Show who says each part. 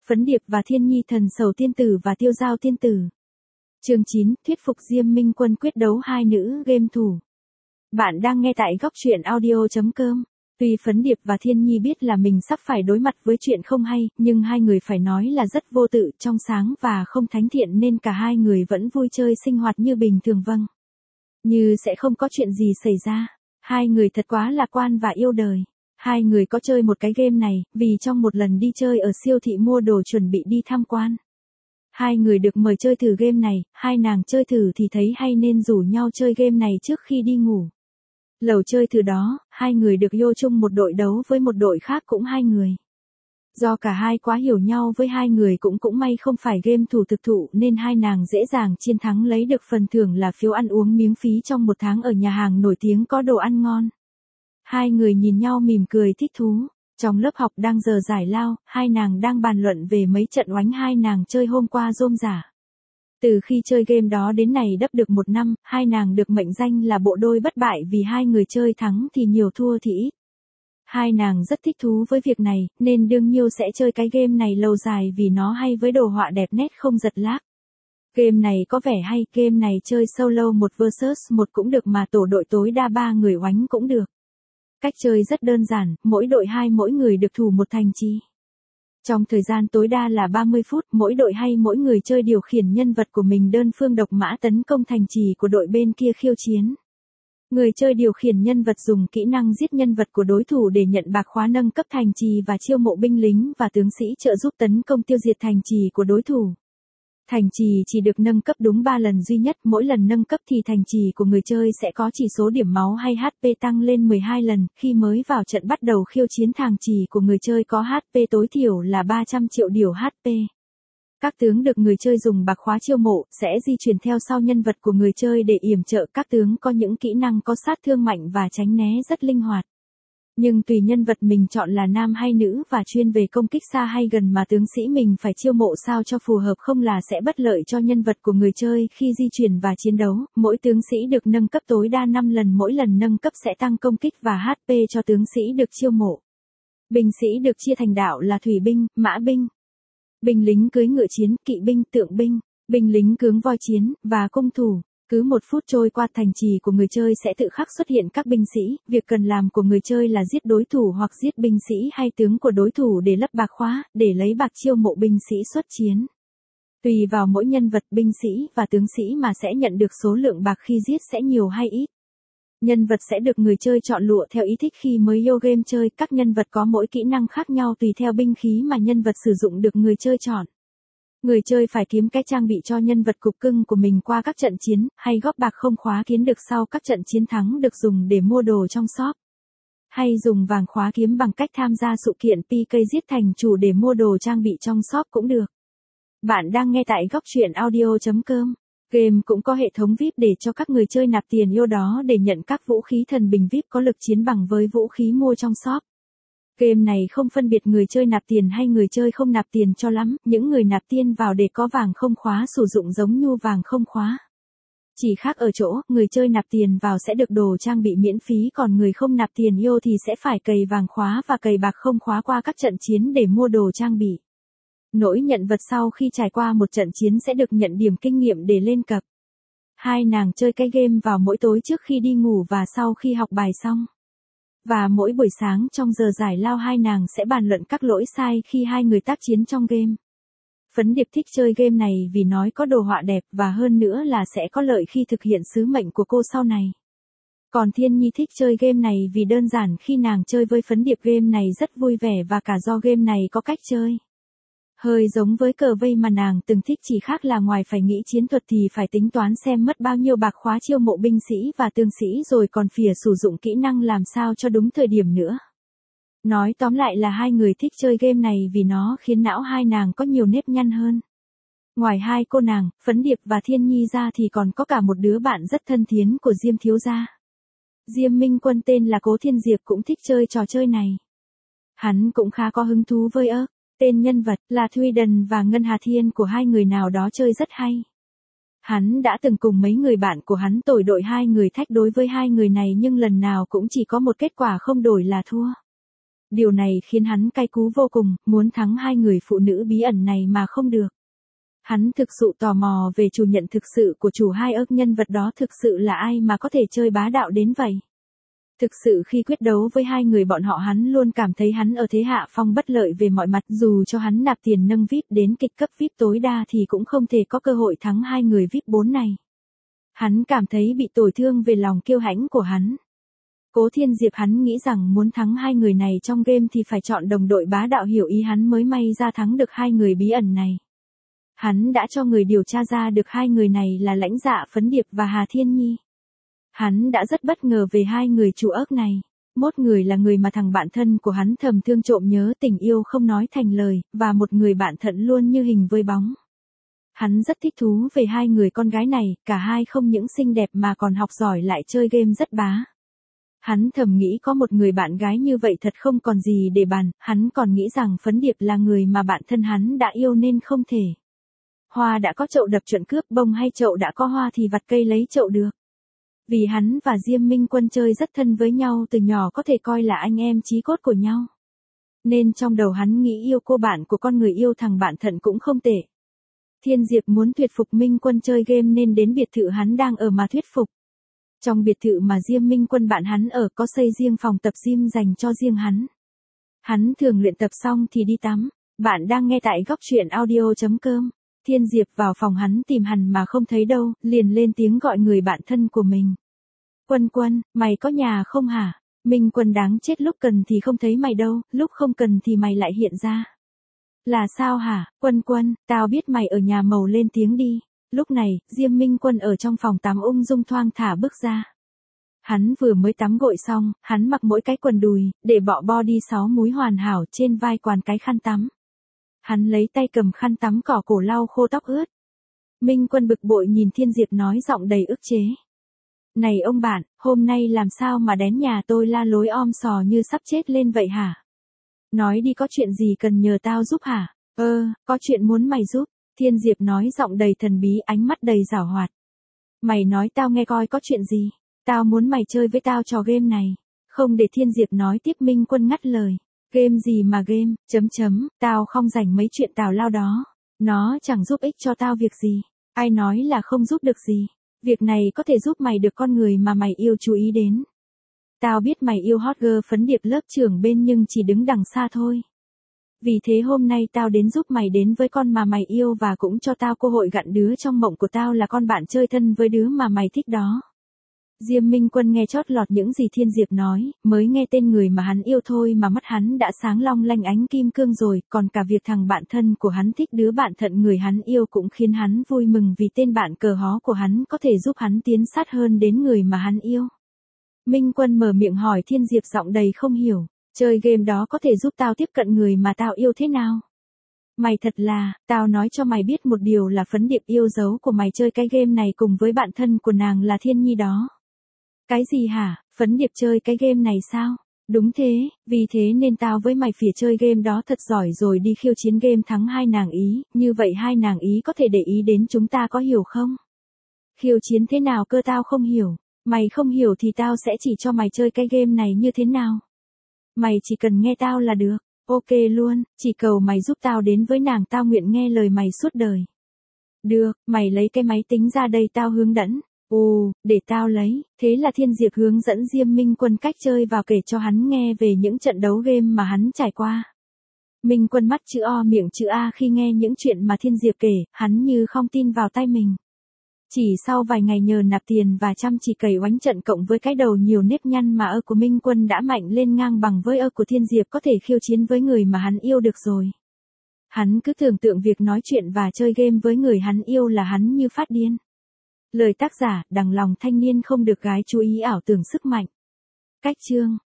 Speaker 1: Phấn Điệp và Thiên Nhi thần sầu tiên tử và Tiêu Giao tiên tử. Chương 9, thuyết phục Diêm Minh Quân quyết đấu hai nữ game thủ. Bạn đang nghe tại góc truyện audio.com. Tuy Phấn Điệp và Thiên Nhi biết là mình sắp phải đối mặt với chuyện không hay, nhưng hai người phải nói là rất vô tự, trong sáng và không thánh thiện nên cả hai người vẫn vui chơi sinh hoạt như bình thường vâng. Như sẽ không có chuyện gì xảy ra. Hai người thật quá lạc quan và yêu đời. Hai người có chơi một cái game này, vì trong một lần đi chơi ở siêu thị mua đồ chuẩn bị đi tham quan. Hai người được mời chơi thử game này, hai nàng chơi thử thì thấy hay nên rủ nhau chơi game này trước khi đi ngủ. Lầu chơi thử đó, hai người được vô chung một đội đấu với một đội khác cũng hai người. Do cả hai quá hiểu nhau với hai người cũng may không phải game thủ thực thụ nên hai nàng dễ dàng chiến thắng lấy được phần thưởng là phiếu ăn uống miếng phí trong một tháng ở nhà hàng nổi tiếng có đồ ăn ngon. Hai người nhìn nhau mỉm cười thích thú. Trong lớp học đang giờ giải lao, hai nàng đang bàn luận về mấy trận oánh hai nàng chơi hôm qua rôm rả. Từ khi chơi game đó đến này đắp được một năm, hai nàng được mệnh danh là bộ đôi bất bại vì hai người chơi thắng thì nhiều thua thì ít. Hai nàng rất thích thú với việc này, nên đương nhiêu sẽ chơi cái game này lâu dài vì nó hay với đồ họa đẹp nét không giật lag. Game này có vẻ hay, game này chơi solo 1 vs 1 cũng được mà tổ đội tối đa 3 người oánh cũng được. Cách chơi rất đơn giản, mỗi đội 2 mỗi người được thủ một thành trì. Trong thời gian tối đa là 30 phút, mỗi đội hay mỗi người chơi điều khiển nhân vật của mình đơn phương độc mã tấn công thành trì của đội bên kia khiêu chiến. Người chơi điều khiển nhân vật dùng kỹ năng giết nhân vật của đối thủ để nhận bạc khóa nâng cấp thành trì và chiêu mộ binh lính và tướng sĩ trợ giúp tấn công tiêu diệt thành trì của đối thủ. Thành trì chỉ được nâng cấp đúng 3 lần duy nhất, mỗi lần nâng cấp thì thành trì của người chơi sẽ có chỉ số điểm máu hay HP tăng lên 12 lần, khi mới vào trận bắt đầu khiêu chiến thành trì của người chơi có HP tối thiểu là 300 triệu điều HP. Các tướng được người chơi dùng bạc khóa chiêu mộ, sẽ di chuyển theo sau nhân vật của người chơi để yểm trợ các tướng có những kỹ năng có sát thương mạnh và tránh né rất linh hoạt. Nhưng tùy nhân vật mình chọn là nam hay nữ và chuyên về công kích xa hay gần mà tướng sĩ mình phải chiêu mộ sao cho phù hợp không là sẽ bất lợi cho nhân vật của người chơi khi di chuyển và chiến đấu. Mỗi tướng sĩ được nâng cấp tối đa 5 lần, mỗi lần nâng cấp sẽ tăng công kích và HP cho tướng sĩ được chiêu mộ. Binh sĩ được chia thành đạo là thủy binh, mã binh, binh lính cưỡi ngựa chiến, kỵ binh, tượng binh, binh lính cưỡng voi chiến, và cung thủ. Cứ 1 phút trôi qua thành trì của người chơi sẽ tự khắc xuất hiện các binh sĩ, việc cần làm của người chơi là giết đối thủ hoặc giết binh sĩ hay tướng của đối thủ để lấp bạc khóa, để lấy bạc chiêu mộ binh sĩ xuất chiến. Tùy vào mỗi nhân vật, binh sĩ và tướng sĩ mà sẽ nhận được số lượng bạc khi giết sẽ nhiều hay ít. Nhân vật sẽ được người chơi chọn lựa theo ý thích khi mới vô game chơi, các nhân vật có mỗi kỹ năng khác nhau tùy theo binh khí mà nhân vật sử dụng được người chơi chọn. Người chơi phải kiếm cách trang bị cho nhân vật cục cưng của mình qua các trận chiến, hay góp bạc không khóa kiếm được sau các trận chiến thắng được dùng để mua đồ trong shop. Hay dùng vàng khóa kiếm bằng cách tham gia sự kiện PK giết thành chủ để mua đồ trang bị trong shop cũng được. Bạn đang nghe tại góc truyện audio.com. Game cũng có hệ thống VIP để cho các người chơi nạp tiền yêu đó để nhận các vũ khí thần bình VIP có lực chiến bằng với vũ khí mua trong shop. Game này không phân biệt người chơi nạp tiền hay người chơi không nạp tiền cho lắm, những người nạp tiền vào để có vàng không khóa sử dụng giống như vàng không khóa. Chỉ khác ở chỗ, người chơi nạp tiền vào sẽ được đồ trang bị miễn phí còn người không nạp tiền yêu thì sẽ phải cày vàng khóa và cày bạc không khóa qua các trận chiến để mua đồ trang bị. Nỗi nhận vật sau khi trải qua một trận chiến sẽ được nhận điểm kinh nghiệm để lên cấp. Hai nàng chơi cái game vào mỗi tối trước khi đi ngủ và sau khi học bài xong. Và mỗi buổi sáng trong giờ giải lao hai nàng sẽ bàn luận các lỗi sai khi hai người tác chiến trong game. Phấn Điệp thích chơi game này vì nói có đồ họa đẹp và hơn nữa là sẽ có lợi khi thực hiện sứ mệnh của cô sau này. Còn Thiên Nhi thích chơi game này vì đơn giản khi nàng chơi với Phấn Điệp game này rất vui vẻ và cả do game này có cách chơi hơi giống với cờ vây mà nàng từng thích, chỉ khác là ngoài phải nghĩ chiến thuật thì phải tính toán xem mất bao nhiêu bạc khóa chiêu mộ binh sĩ và tướng sĩ rồi còn phìa sử dụng kỹ năng làm sao cho đúng thời điểm nữa. Nói tóm lại là hai người thích chơi game này vì nó khiến não hai nàng có nhiều nếp nhăn hơn. Ngoài hai cô nàng, Phấn Điệp và Thiên Nhi ra thì còn có cả một đứa bạn rất thân thiến của Diêm thiếu gia. Diêm Minh Quân tên là Cố Thiên Diệp cũng thích chơi trò chơi này. Hắn cũng khá có hứng thú với tên nhân vật là Thùy Đần và Ngân Hà Thiên của hai người nào đó chơi rất hay. Hắn đã từng cùng mấy người bạn của hắn tổ đội hai người thách đối với hai người này nhưng lần nào cũng chỉ có một kết quả không đổi là thua. Điều này khiến hắn cay cú vô cùng, muốn thắng hai người phụ nữ bí ẩn này mà không được. Hắn thực sự tò mò về chủ nhận thực sự của chủ hai ức nhân vật đó thực sự là ai mà có thể chơi bá đạo đến vậy. Thực sự khi quyết đấu với hai người bọn họ hắn luôn cảm thấy hắn ở thế hạ phong bất lợi về mọi mặt, dù cho hắn nạp tiền nâng VIP đến kịch cấp VIP tối đa thì cũng không thể có cơ hội thắng hai người VIP 4 này. Hắn cảm thấy bị tổn thương về lòng kiêu hãnh của hắn. Cố Thiên Diệp hắn nghĩ rằng muốn thắng hai người này trong game thì phải chọn đồng đội bá đạo hiểu ý hắn mới may ra thắng được hai người bí ẩn này. Hắn đã cho người điều tra ra được hai người này là Lãnh Dạ Phấn Điệp và Hà Thiên Nhi. Hắn đã rất bất ngờ về hai người chủ ức này. Một người là người mà thằng bạn thân của hắn thầm thương trộm nhớ tình yêu không nói thành lời, và một người bạn thân luôn như hình với bóng. Hắn rất thích thú về hai người con gái này, cả hai không những xinh đẹp mà còn học giỏi lại chơi game rất bá. Hắn thầm nghĩ có một người bạn gái như vậy thật không còn gì để bàn, hắn còn nghĩ rằng Phấn Điệp là người mà bạn thân hắn đã yêu nên không thể. Hoa đã có chậu đập chuẩn cướp bông hay chậu đã có hoa thì vặt cây lấy chậu được. Vì hắn và Diêm Minh Quân chơi rất thân với nhau từ nhỏ có thể coi là anh em chí cốt của nhau. Nên trong đầu hắn nghĩ yêu cô bạn của con người yêu thằng bạn thân cũng không tệ. Thiên Diệp muốn thuyết phục Minh Quân chơi game nên đến biệt thự hắn đang ở mà thuyết phục. Trong biệt thự mà Diêm Minh Quân bạn hắn ở có xây riêng phòng tập gym dành cho riêng hắn. Hắn thường luyện tập xong thì đi tắm. Bạn đang nghe tại góc truyện audio.com. Thiên Diệp vào phòng hắn tìm hắn mà không thấy đâu, liền lên tiếng gọi người bạn thân của mình. Quân Quân, mày có nhà không hả? Minh Quân đáng chết, lúc cần thì không thấy mày đâu, lúc không cần thì mày lại hiện ra. Là sao hả? Quân Quân, tao biết mày ở nhà, màu lên tiếng đi. Lúc này, Diêm Minh Quân ở trong phòng tắm ung dung thoang thả bước ra. Hắn vừa mới tắm gội xong, hắn mặc mỗi cái quần đùi, để bọ body 6 múi hoàn hảo, trên vai quàng cái khăn tắm. Hắn lấy tay cầm khăn tắm cỏ cổ lau khô tóc ướt. Minh Quân bực bội nhìn Thiên Diệp nói giọng đầy ức chế. Này ông bạn, hôm nay làm sao mà đến nhà tôi la lối om sò như sắp chết lên vậy hả? Nói đi, có chuyện gì cần nhờ tao giúp hả? Có chuyện muốn mày giúp. Thiên Diệp nói giọng đầy thần bí, ánh mắt đầy giảo hoạt. Mày nói tao nghe coi, có chuyện gì? Tao muốn mày chơi với tao trò game này. Không để Thiên Diệp nói tiếp, Minh Quân ngắt lời. Game gì mà game, tao không rảnh mấy chuyện tào lao đó. Nó chẳng giúp ích cho tao việc gì. Ai nói là không giúp được gì. Việc này có thể giúp mày được con người mà mày yêu chú ý đến. Tao biết mày yêu hot girl Phấn Điệp lớp trưởng bên nhưng chỉ đứng đằng xa thôi. Vì thế hôm nay tao đến giúp mày đến với con mà mày yêu và cũng cho tao cơ hội gặn đứa trong mộng của tao là con bạn chơi thân với đứa mà mày thích đó. Diêm Minh Quân nghe chót lọt những gì Thiên Diệp nói, mới nghe tên người mà hắn yêu thôi mà mắt hắn đã sáng long lanh ánh kim cương rồi, còn cả việc thằng bạn thân của hắn thích đứa bạn thân người hắn yêu cũng khiến hắn vui mừng vì tên bạn cờ hó của hắn có thể giúp hắn tiến sát hơn đến người mà hắn yêu. Minh Quân mở miệng hỏi Thiên Diệp giọng đầy không hiểu, chơi game đó có thể giúp tao tiếp cận người mà tao yêu thế nào? Mày thật là, tao nói cho mày biết một điều là Phấn Điệp yêu dấu của mày chơi cái game này cùng với bạn thân của nàng là Thiên Nhi đó. Cái gì hả? Phấn Điệp chơi cái game này sao? Đúng thế, vì thế nên tao với mày phỉa chơi game đó thật giỏi rồi đi khiêu chiến game thắng hai nàng ý, như vậy hai nàng ý có thể để ý đến chúng ta, có hiểu không? Khiêu chiến thế nào cơ, tao không hiểu. Mày không hiểu thì tao sẽ chỉ cho mày chơi cái game này như thế nào. Mày chỉ cần nghe tao là được. Ok luôn, chỉ cầu mày giúp tao đến với nàng, tao nguyện nghe lời mày suốt đời. Được, mày lấy cái máy tính ra đây tao hướng dẫn. Để tao lấy. Thế là Thiên Diệp hướng dẫn Diêm Minh Quân cách chơi vào, kể cho hắn nghe về những trận đấu game mà hắn trải qua. Minh Quân mắt chữ O miệng chữ A khi nghe những chuyện mà Thiên Diệp kể, hắn như không tin vào tai mình. Chỉ sau vài ngày nhờ nạp tiền và chăm chỉ cày oánh trận cộng với cái đầu nhiều nếp nhăn mà của Minh Quân đã mạnh lên ngang bằng với của Thiên Diệp, có thể khiêu chiến với người mà hắn yêu được rồi. Hắn cứ tưởng tượng việc nói chuyện và chơi game với người hắn yêu là hắn như phát điên. Lời tác giả, đằng lòng thanh niên không được gái chú ý ảo tưởng sức mạnh. Cách chương